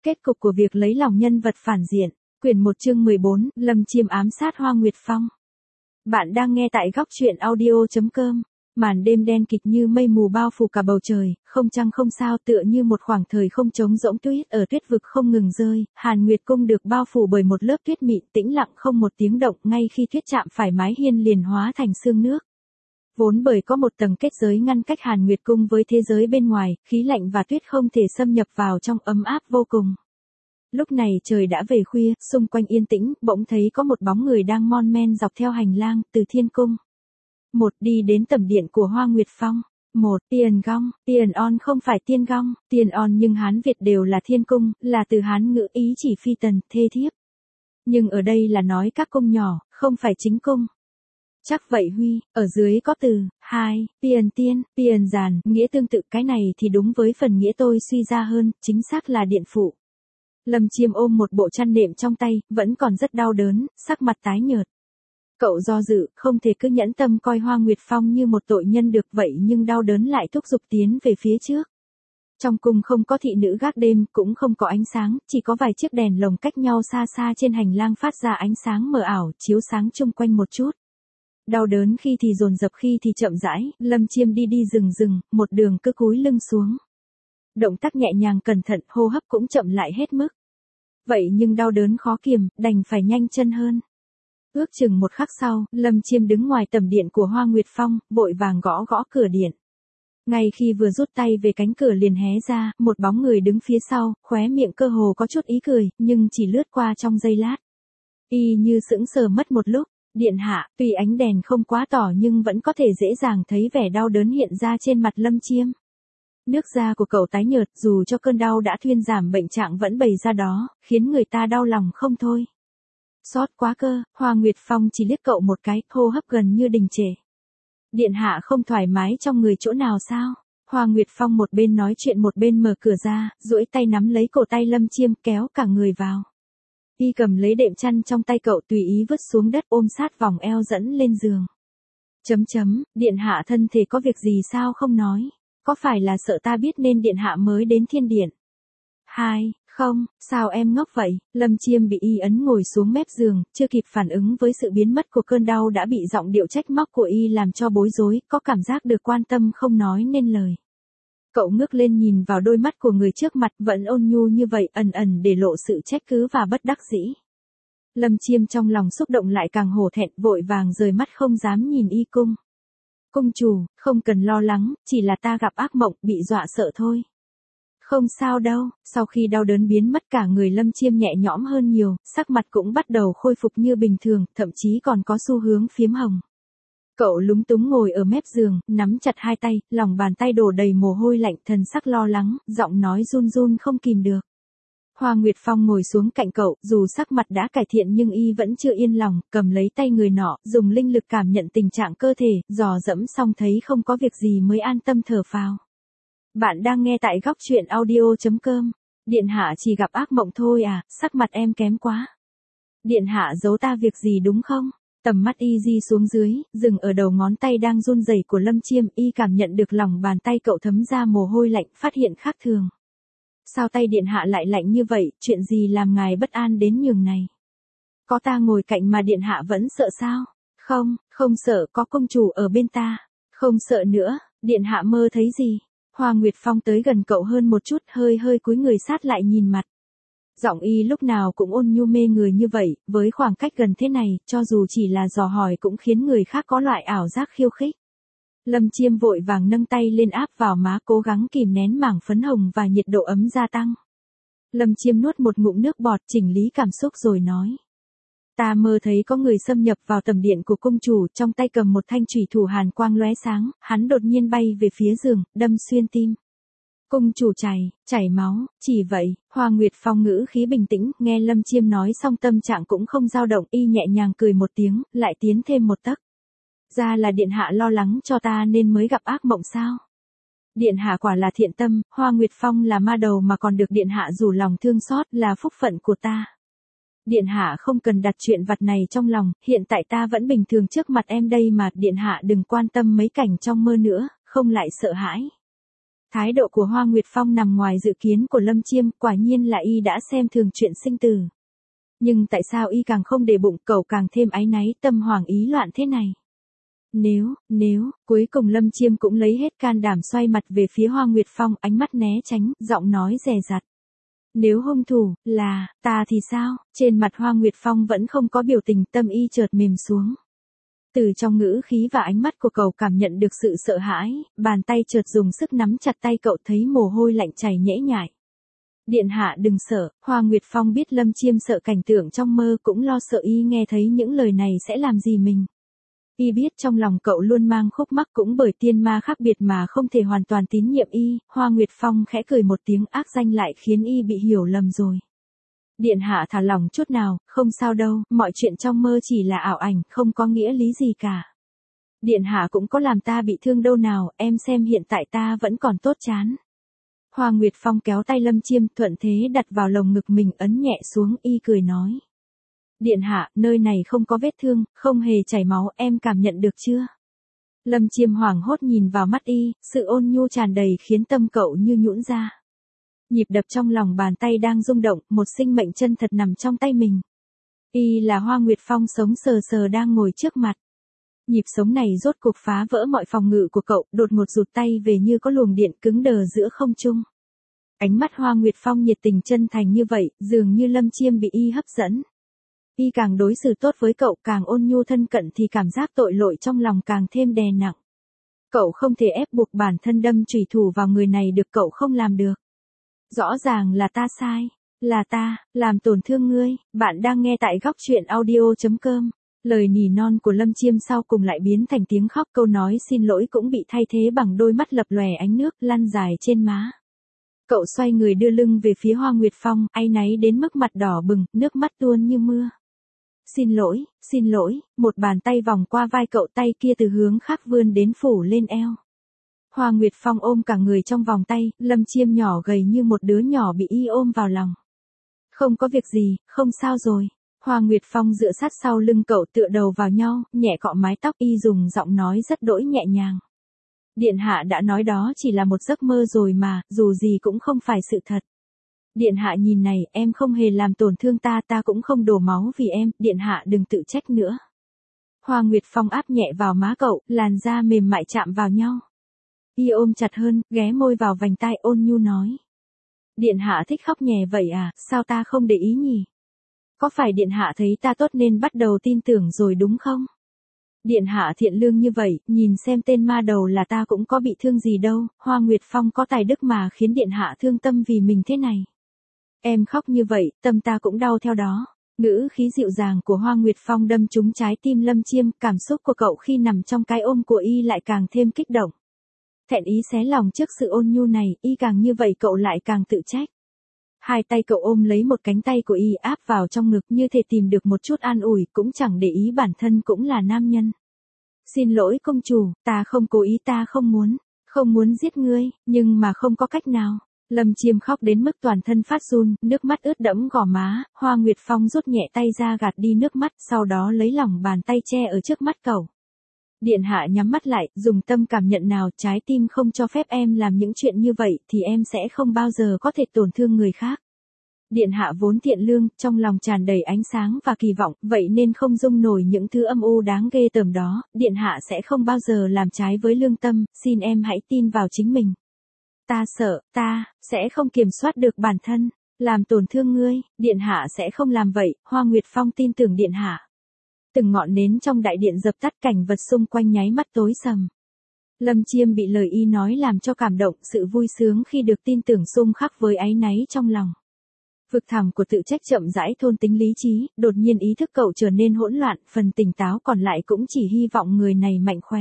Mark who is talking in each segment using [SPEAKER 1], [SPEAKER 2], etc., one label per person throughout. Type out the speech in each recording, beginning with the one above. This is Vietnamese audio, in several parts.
[SPEAKER 1] Kết cục của việc lấy lòng nhân vật phản diện. Quyển 1 chương 14, Lâm Chiêm ám sát Hoa Nguyệt Phong. Bạn đang nghe tại góc truyện audio.com. Màn đêm đen kịch như mây mù bao phủ cả bầu trời, không trăng không sao, tựa như một khoảng thời không trống rỗng, tuyết ở tuyết vực không ngừng rơi. Hàn Nguyệt cung được bao phủ bởi một lớp tuyết mịn tĩnh lặng không một tiếng động, ngay khi tuyết chạm phải mái hiên liền hóa thành sương nước. Vốn bởi có một tầng kết giới ngăn cách Hàn Nguyệt cung với thế giới bên ngoài, khí lạnh và tuyết không thể xâm nhập vào trong, ấm áp vô cùng. Lúc này trời đã về khuya, xung quanh yên tĩnh, bỗng thấy có một bóng người đang mon men dọc theo hành lang từ thiên cung. Đi đến tẩm điện của Hoa Nguyệt Phong. Tiền Gong, Tiền On không phải Tiên Gong, Tiền On nhưng Hán Việt đều là thiên cung, là từ Hán ngữ ý chỉ phi tần, thê thiếp. Nhưng ở đây là nói các cung nhỏ, không phải chính cung. Chắc vậy Huy, ở dưới có từ, Tiền Tiên, Tiền Giàn, nghĩa tương tự, cái này thì đúng với phần nghĩa tôi suy ra hơn, chính xác là điện phụ. Lâm Chiêm ôm một bộ chăn nệm trong tay, vẫn còn rất đau đớn, sắc mặt tái nhợt. Cậu do dự, không thể cứ nhẫn tâm coi Hoa Nguyệt Phong như một tội nhân được, vậy nhưng đau đớn lại thúc giục tiến về phía trước. Trong cung không có thị nữ gác đêm, cũng không có ánh sáng, chỉ có vài chiếc đèn lồng cách nhau xa xa trên hành lang phát ra ánh sáng mờ ảo, chiếu sáng chung quanh một chút. Đau đớn khi thì dồn dập khi thì chậm rãi, Lâm Chiêm đi rừng, một đường cứ cúi lưng xuống. Động tác nhẹ nhàng cẩn thận, hô hấp cũng chậm lại hết mức. Vậy nhưng đau đớn khó kiềm, đành phải nhanh chân hơn. Ước chừng một khắc sau, Lâm Chiêm đứng ngoài tầm điện của Hoa Nguyệt Phong, vội vàng gõ cửa điện. Ngay khi vừa rút tay về cánh cửa liền hé ra, một bóng người đứng phía sau, khóe miệng cơ hồ có chút ý cười, nhưng chỉ lướt qua trong giây lát. Y như sững sờ mất một lúc. Điện hạ, tuy ánh đèn không quá tỏ nhưng vẫn có thể dễ dàng thấy vẻ đau đớn hiện ra trên mặt Lâm Chiêm. Nước da của cậu tái nhợt, dù cho cơn đau đã thuyên giảm, bệnh trạng vẫn bày ra đó, khiến người ta đau lòng không thôi. Xót quá cơ, Hoa Nguyệt Phong chỉ liếc cậu một cái, hô hấp gần như đình trệ. Điện hạ không thoải mái trong người chỗ nào sao? Hoa Nguyệt Phong một bên nói chuyện một bên mở cửa ra, duỗi tay nắm lấy cổ tay Lâm Chiêm, kéo cả người vào. Y cầm lấy đệm chăn trong tay cậu, tùy ý vứt xuống đất, ôm sát vòng eo dẫn lên giường. Điện hạ thân thể có việc gì sao không nói? Có phải là sợ ta biết nên điện hạ mới đến thiên điện? Không, sao em ngốc vậy? Lâm Chiêm bị Y ấn ngồi xuống mép giường, chưa kịp phản ứng với sự biến mất của cơn đau đã bị giọng điệu trách móc của Y làm cho bối rối, có cảm giác được quan tâm không nói nên lời. Cậu ngước lên nhìn vào đôi mắt của người trước mặt, vẫn ôn nhu như vậy, ẩn để lộ sự trách cứ và bất đắc dĩ. Lâm Chiêm trong lòng xúc động lại càng hổ thẹn, vội vàng rời mắt không dám nhìn Y. Cung chủ, không cần lo lắng, chỉ là ta gặp ác mộng, bị dọa sợ thôi. Không sao đâu. Sau khi đau đớn biến mất, cả người Lâm Chiêm nhẹ nhõm hơn nhiều, sắc mặt cũng bắt đầu khôi phục như bình thường, thậm chí còn có xu hướng phiếm hồng. Cậu lúng túng ngồi ở mép giường, nắm chặt hai tay, lòng bàn tay đổ đầy mồ hôi lạnh, thần sắc lo lắng, giọng nói run không kìm được. Hoa Nguyệt Phong ngồi xuống cạnh cậu, dù sắc mặt đã cải thiện nhưng Y vẫn chưa yên lòng, cầm lấy tay người nọ, dùng linh lực cảm nhận tình trạng cơ thể, dò dẫm xong thấy không có việc gì mới an tâm thở phào. Bạn đang nghe tại góc truyện audio.com. Điện hạ chỉ gặp ác mộng thôi à, sắc mặt em kém quá. Điện hạ giấu ta việc gì đúng không? Tầm mắt Y di xuống dưới, dừng ở đầu ngón tay đang run rẩy của Lâm Chiêm, Y cảm nhận được lòng bàn tay cậu thấm ra mồ hôi lạnh, phát hiện khác thường. Sao tay điện hạ lại lạnh như vậy, chuyện gì làm ngài bất an đến nhường này? Có ta ngồi cạnh mà điện hạ vẫn sợ sao? Không sợ, có công chủ ở bên ta. Không sợ nữa, điện hạ mơ thấy gì? Hoa Nguyệt Phong tới gần cậu hơn một chút, hơi cúi người sát lại nhìn mặt. Giọng Y lúc nào cũng ôn nhu mê người như vậy, với khoảng cách gần thế này, cho dù chỉ là dò hỏi cũng khiến người khác có loại ảo giác khiêu khích. Lâm Chiêm vội vàng nâng tay lên áp vào má, cố gắng kìm nén mảng phấn hồng và nhiệt độ ấm gia tăng. Lâm Chiêm nuốt một ngụm nước bọt, chỉnh lý cảm xúc rồi nói. Ta mơ thấy có người xâm nhập vào tầm điện của cung chủ, trong tay cầm một thanh chủy thủ hàn quang lóe sáng, hắn đột nhiên bay về phía giường, đâm xuyên tim. Cung chủ chảy máu, chỉ vậy. Hoa Nguyệt Phong ngữ khí bình tĩnh, nghe Lâm Chiêm nói xong tâm trạng cũng không dao động, Y nhẹ nhàng cười một tiếng, lại tiến thêm một tấc. Ra là điện hạ lo lắng cho ta nên mới gặp ác mộng sao? Điện hạ quả là thiện tâm, Hoa Nguyệt Phong là ma đầu mà còn được điện hạ rủ lòng thương xót, là phúc phận của ta. Điện hạ không cần đặt chuyện vặt này trong lòng, hiện tại ta vẫn bình thường trước mặt em đây mà, điện hạ đừng quan tâm mấy cảnh trong mơ nữa, không lại sợ hãi. Thái độ của Hoa Nguyệt Phong nằm ngoài dự kiến của Lâm Chiêm, quả nhiên là y đã xem thường chuyện sinh tử. Nhưng tại sao y càng không để bụng, cậu càng thêm áy náy, tâm hoảng ý loạn thế này? Nếu, cuối cùng Lâm Chiêm cũng lấy hết can đảm xoay mặt về phía Hoa Nguyệt Phong, ánh mắt né tránh, giọng nói dè dặt. Nếu hung thủ, là, ta thì sao? Trên mặt Hoa Nguyệt Phong vẫn không có biểu tình, tâm y chợt mềm xuống. Từ trong ngữ khí và ánh mắt của cậu cảm nhận được sự sợ hãi, bàn tay chợt dùng sức nắm chặt tay cậu, thấy mồ hôi lạnh chảy nhễ nhại. Điện hạ đừng sợ, Hoa Nguyệt Phong biết Lâm Chiêm sợ cảnh tượng trong mơ, cũng lo sợ y nghe thấy những lời này sẽ làm gì mình. Y biết trong lòng cậu luôn mang khúc mắc, cũng bởi tiên ma khác biệt mà không thể hoàn toàn tín nhiệm y. Hoa Nguyệt Phong khẽ cười một tiếng, ác danh lại khiến y bị hiểu lầm rồi. Điện hạ thả lòng chút nào, không sao đâu, mọi chuyện trong mơ chỉ là ảo ảnh, không có nghĩa lý gì cả. Điện hạ cũng có làm ta bị thương đâu nào, em xem hiện tại ta vẫn còn tốt chán. Hoa Nguyệt Phong kéo tay Lâm Chiêm, thuận thế đặt vào lồng ngực mình, ấn nhẹ xuống, y cười nói. Điện hạ, nơi này không có vết thương, không hề chảy máu, em cảm nhận được chưa? Lâm Chiêm hoảng hốt nhìn vào mắt y, sự ôn nhu tràn đầy khiến tâm cậu như nhũn ra. Nhịp đập trong lòng bàn tay đang rung động, một sinh mệnh chân thật nằm trong tay mình. Y là Hoa Nguyệt Phong sống sờ sờ đang ngồi trước mặt. Nhịp sống này rốt cuộc phá vỡ mọi phòng ngự của cậu, đột ngột rụt tay về như có luồng điện cứng đờ giữa không trung. Ánh mắt Hoa Nguyệt Phong nhiệt tình chân thành như vậy, dường như Lâm Chiêm bị y hấp dẫn. Y càng đối xử tốt với cậu, càng ôn nhu thân cận thì cảm giác tội lỗi trong lòng càng thêm đè nặng. Cậu không thể ép buộc bản thân đâm chủy thủ vào người này được, cậu không làm được. Rõ ràng là ta sai, là ta, làm tổn thương ngươi. Bạn đang nghe tại góc truyện audio.com. Lời nỉ non của Lâm Chiêm sau cùng lại biến thành tiếng khóc, câu nói xin lỗi cũng bị thay thế bằng đôi mắt lập lòe ánh nước lăn dài trên má. Cậu xoay người đưa lưng về phía Hoa Nguyệt Phong, áy náy đến mức mặt đỏ bừng, nước mắt tuôn như mưa. Xin lỗi, một bàn tay vòng qua vai cậu, tay kia từ hướng khác vươn đến phủ lên eo. Hoa Nguyệt Phong ôm cả người trong vòng tay, Lâm Chiêm nhỏ gầy như một đứa nhỏ bị y ôm vào lòng. Không có việc gì, không sao rồi. Hoa Nguyệt Phong dựa sát sau lưng cậu, tựa đầu vào nhau, nhẹ cọ mái tóc y, dùng giọng nói rất đỗi nhẹ nhàng. Điện hạ đã nói đó chỉ là một giấc mơ rồi mà, dù gì cũng không phải sự thật. Điện hạ nhìn này, em không hề làm tổn thương ta, ta cũng không đổ máu vì em, điện hạ đừng tự trách nữa. Hoa Nguyệt Phong áp nhẹ vào má cậu, làn da mềm mại chạm vào nhau. Y ôm chặt hơn, ghé môi vào vành tai, ôn nhu nói. Điện hạ thích khóc nhè vậy à, sao ta không để ý nhỉ? Có phải điện hạ thấy ta tốt nên bắt đầu tin tưởng rồi đúng không? Điện hạ thiện lương như vậy, nhìn xem tên ma đầu là ta cũng có bị thương gì đâu, Hoa Nguyệt Phong có tài đức mà khiến điện hạ thương tâm vì mình thế này. Em khóc như vậy, tâm ta cũng đau theo đó. Ngữ khí dịu dàng của Hoa Nguyệt Phong đâm trúng trái tim Lâm Chiêm, cảm xúc của cậu khi nằm trong cái ôm của y lại càng thêm kích động. Thẹn ý xé lòng trước sự ôn nhu này, y càng như vậy cậu lại càng tự trách. Hai tay cậu ôm lấy một cánh tay của y áp vào trong ngực như thể tìm được một chút an ủi, cũng chẳng để ý bản thân cũng là nam nhân. Xin lỗi công chủ, ta không cố ý, ta không muốn giết ngươi, nhưng mà không có cách nào. Lâm Chiêm khóc đến mức toàn thân phát run, nước mắt ướt đẫm gò má, Hoa Nguyệt Phong rút nhẹ tay ra gạt đi nước mắt, sau đó lấy lỏng bàn tay che ở trước mắt cậu. Điện hạ nhắm mắt lại, dùng tâm cảm nhận nào, trái tim không cho phép em làm những chuyện như vậy thì em sẽ không bao giờ có thể tổn thương người khác. Điện hạ vốn thiện lương, trong lòng tràn đầy ánh sáng và kỳ vọng, vậy nên không dung nổi những thứ âm u đáng ghê tởm đó, điện hạ sẽ không bao giờ làm trái với lương tâm, xin em hãy tin vào chính mình. Ta sợ, ta sẽ không kiểm soát được bản thân, làm tổn thương ngươi, điện hạ sẽ không làm vậy, Hoa Nguyệt Phong tin tưởng điện hạ. Từng ngọn nến trong đại điện dập tắt, cảnh vật xung quanh nháy mắt tối sầm. Lâm Chiêm bị lời y nói làm cho cảm động, sự vui sướng khi được tin tưởng xung khắc với áy náy trong lòng. Vực thẳm của tự trách chậm rãi thôn tính lý trí, đột nhiên ý thức cậu trở nên hỗn loạn, phần tỉnh táo còn lại cũng chỉ hy vọng người này mạnh khỏe.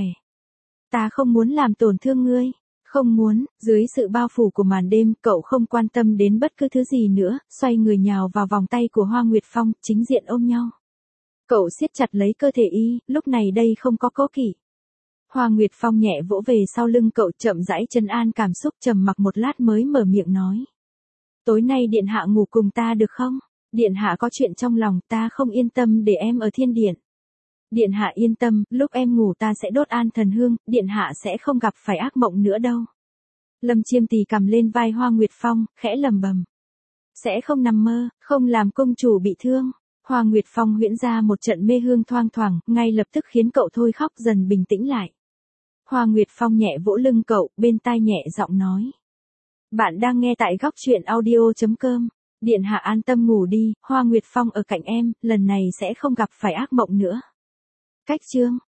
[SPEAKER 1] Ta không muốn làm tổn thương ngươi. Không muốn, dưới sự bao phủ của màn đêm, cậu không quan tâm đến bất cứ thứ gì nữa, xoay người nhào vào vòng tay của Hoa Nguyệt Phong, chính diện ôm nhau. Cậu siết chặt lấy cơ thể y, lúc này đây không có cố kỵ. Hoa Nguyệt Phong nhẹ vỗ về sau lưng cậu, chậm rãi trấn an cảm xúc, trầm mặc một lát mới mở miệng nói. Tối nay điện hạ ngủ cùng ta được không? Điện hạ có chuyện trong lòng, ta không yên tâm để em ở thiên điện. Điện hạ yên tâm, lúc em ngủ ta sẽ đốt an thần hương, điện hạ sẽ không gặp phải ác mộng nữa đâu. Lâm Chiêm tì cầm lên vai Hoa Nguyệt Phong, khẽ lầm bầm. Sẽ không nằm mơ, không làm công chủ bị thương. Hoa Nguyệt Phong huyễn ra một trận mê hương thoang thoảng, ngay lập tức khiến cậu thôi khóc dần bình tĩnh lại. Hoa Nguyệt Phong nhẹ vỗ lưng cậu, bên tai nhẹ giọng nói. Bạn đang nghe tại góc truyện audio.com. Điện hạ an tâm ngủ đi, Hoa Nguyệt Phong ở cạnh em, lần này sẽ không gặp phải ác mộng nữa. Cách chương